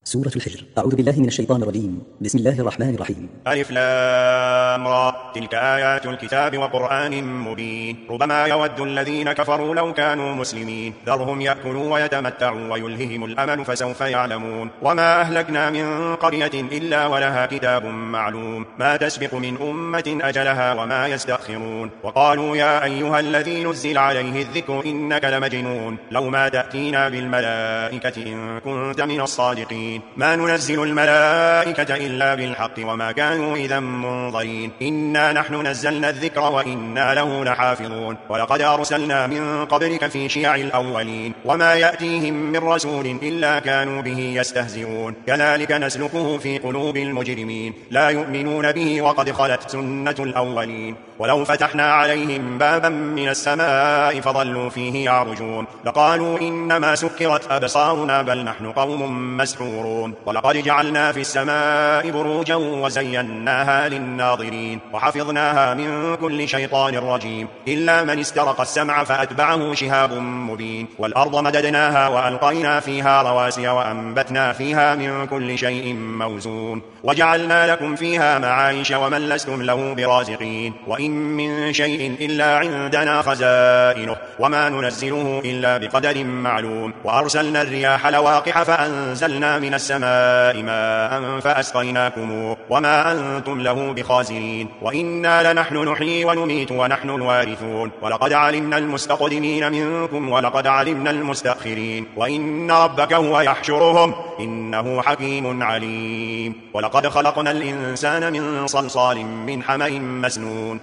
سورة الحجر. أعوذ بالله من الشيطان الرجيم. بسم الله الرحمن الرحيم. ألف لام را تلك آيات الكتاب وقرآن مبين ربما يود الذين كفروا لو كانوا مسلمين ذرهم يأكلوا ويتمتعوا ويلههم الأمل فسوف يعلمون وما أهلكنا من قرية إلا ولها كتاب معلوم ما تسبق من أمة أجلها وما يستأخرون وقالوا يا أيها الذي نزل عليه الذكر إنك لمجنون لو ما تأتينا بالملائكة إن كنت من الصادقين ما ننزل الملائكة إلا بالحق وما كانوا إذا منظرين إنا نحن نزلنا الذكر وإنا له لحافظون ولقد أرسلنا من قبلك في شيع الأولين وما يأتيهم من رسول إلا كانوا به يستهزئون كذلك نسلكه في قلوب المجرمين لا يؤمنون به وقد خلت سنة الأولين ولو فتحنا عليهم بابا من السماء فظلوا فيه يعرجون لقالوا إنما سكرت أبصارنا بل نحن قوم مسحورون ولقد جعلنا في السماء بروجا وزيناها للناظرين وحفظناها من كل شيطان رجيم إلا من استرق السمع فأتبعه شهاب مبين والأرض مددناها وألقينا فيها رواسي وأنبتنا فيها من كل شيء موزون وجعلنا لكم فيها معايش ومن لستم له برازقين وإن من شيء إلا عندنا خزائنه وما ننزله إلا بقدر معلوم وأرسلنا الرياح لواقح فأنزلنا من السماء ماء فأسقيناكم وما أنتم له بخازنين وإنا لنحن نحيي ونميت ونحن الوارثون ولقد علمنا المستقدمين منكم ولقد علمنا المستأخرين وإن ربك هو يحشرهم إنه حكيم عليم ولقد خلقنا الإنسان من صلصال من حمأ مسنون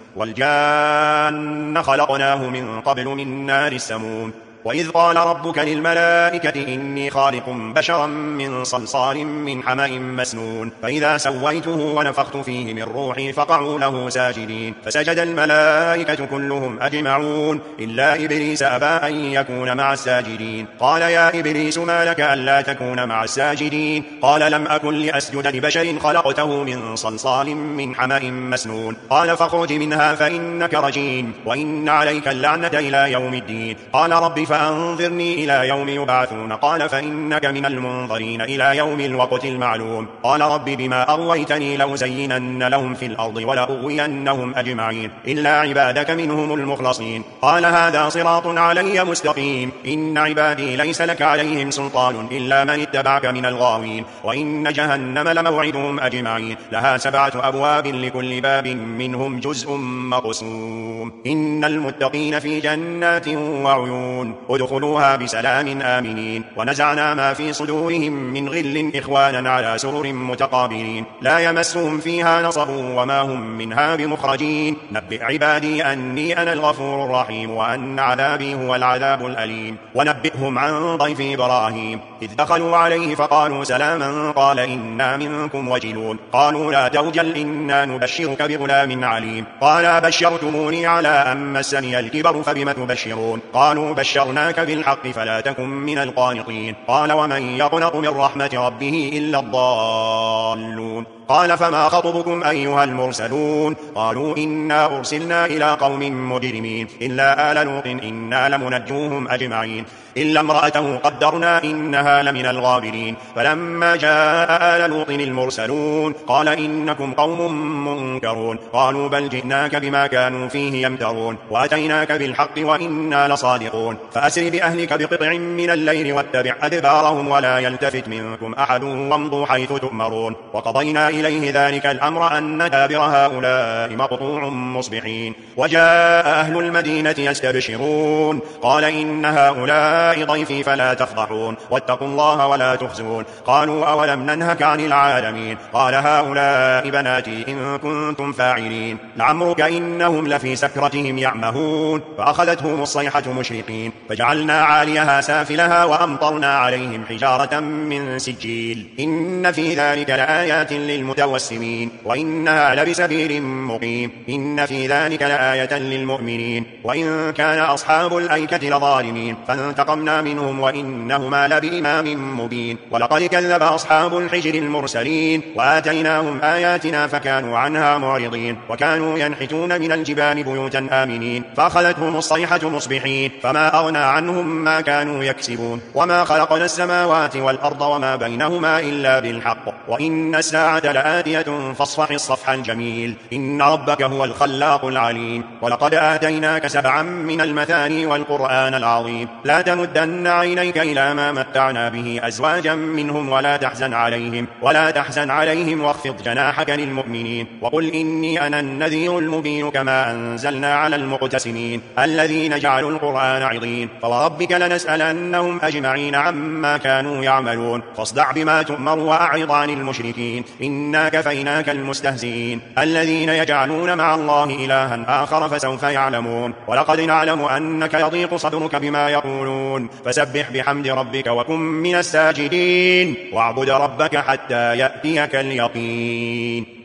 والجان خلقناه من قبل من نار السموم وإذ قال ربك للملائكة إني خالق بشرا من صلصال من حمأ مسنون فإذا سويته ونفخت فيه من روحي فقعوا له ساجدين فسجد الملائكة كلهم أجمعون إلا إبليس أبى أن يكون مع الساجدين قال يا إبليس ما لك ألا تكون مع الساجدين قال لم أكن لأسجد لبشر خلقته من صلصال من حمأ مسنون قال فاخرج منها فإنك رجيم وإن عليك اللعنة إلى يوم الدين قال رب فأنظرني إلى يوم يبعثون قال فإنك من المنظرين إلى يوم الوقت المعلوم قال رب بما أغويتني لأزينن لهم في الأرض ولأغوينهم أجمعين إلا عبادك منهم المخلصين قال هذا صراط علي مستقيم إن عبادي ليس لك عليهم سلطان إلا من اتبعك من الغاوين وإن جهنم لموعدهم أجمعين لها 7 أبواب لكل باب منهم جزء مقسوم إن المتقين في جنات وعيون ادخلوها بسلام آمنين ونزعنا ما في صدورهم من غل إخوانا على سرر متقابلين لا يمسهم فيها نصب وما هم منها بمخرجين نبئ عبادي أني أنا الغفور الرحيم وأن عذابي هو العذاب الأليم ونبئهم عن ضيف إبراهيم إذ دخلوا عليه فقالوا سلاما قال إنا منكم وجلون قالوا لا توجل إنا نبشرك بغلام عليم قال بشرتموني على أن مسني الكبر فبم تبشرون قالوا بشرناك بالحق فلا تكن من القانطين قال ومن يقنط من رحمة ربه إلا الضالون قال فما خطبكم أيها المرسلون قالوا إنا أرسلنا إلى قوم مجرمين إلا آل لوط إنا لمنجوهم أجمعين إلا امرأته قدرنا إنها لمن الغابرين فلما جاء آل لوط المرسلون قال إنكم قوم منكرون قالوا بل جئناك بما كانوا فيه يمترون وأتيناك بالحق وإنا لصادقون فأسر بأهلك بقطع من الليل واتبع أدبارهم ولا يلتفت منكم أحد وامضوا حيث تؤمرون وقضينا إليه ذلك الأمر أن دابر هؤلاء مقطوع مصبحين وجاء أهل المدينة يستبشرون قال إن هؤلاء ضيفي فلا تفضحون واتقوا الله ولا تخزون قالوا أولم ننهك عن العالمين قال هؤلاء بناتي إن كنتم فاعلين لعمرك إنهم لفي سكرتهم يعمهون فأخذتهم الصيحة مشرقين فجعلنا عاليها سافلها وأمطرنا عليهم حجارة من سجيل إن في ذلك لآيات للمؤمنين المتوسمين وإنها لبسبيل مقيم إن في ذلك لآية للمؤمنين وإن كان أصحاب الأيكة لظالمين فانتقمنا منهم وإنهما لبإمام مبين ولقد كذب أصحاب الحجر المرسلين وآتيناهم آياتنا فكانوا عنها معرضين وكانوا ينحتون من الجبال بيوتا آمنين فأخذتهم الصيحة مصبحين فما أغنى عنهم ما كانوا يكسبون وما خلقنا السماوات والأرض وما بينهما إلا بالحق وإن الساعة لآتية فاصفح الصفح الجميل إن ربك هو الخلاق العليم ولقد آتيناك 7 من المثاني والقرآن العظيم لا تمدن عينيك إلى ما متعنا به أزواجا منهم ولا تحزن عليهم واخفض جناحك للمؤمنين وقل إني أنا النذير المبين كما أنزلنا على المقتسمين الذين جعلوا القرآن عضين فوربك لنسألنهم أجمعين عما كانوا يعملون فاصدع بما تؤمر وأعرض عن المشركين إنا كفيناك المستهزئين الذين يجعلون مع الله إلها آخر فسوف يعلمون ولقد نعلم أنك يضيق صدرك بما يقولون فسبح بحمد ربك وكن من الساجدين واعبد ربك حتى يأتيك اليقين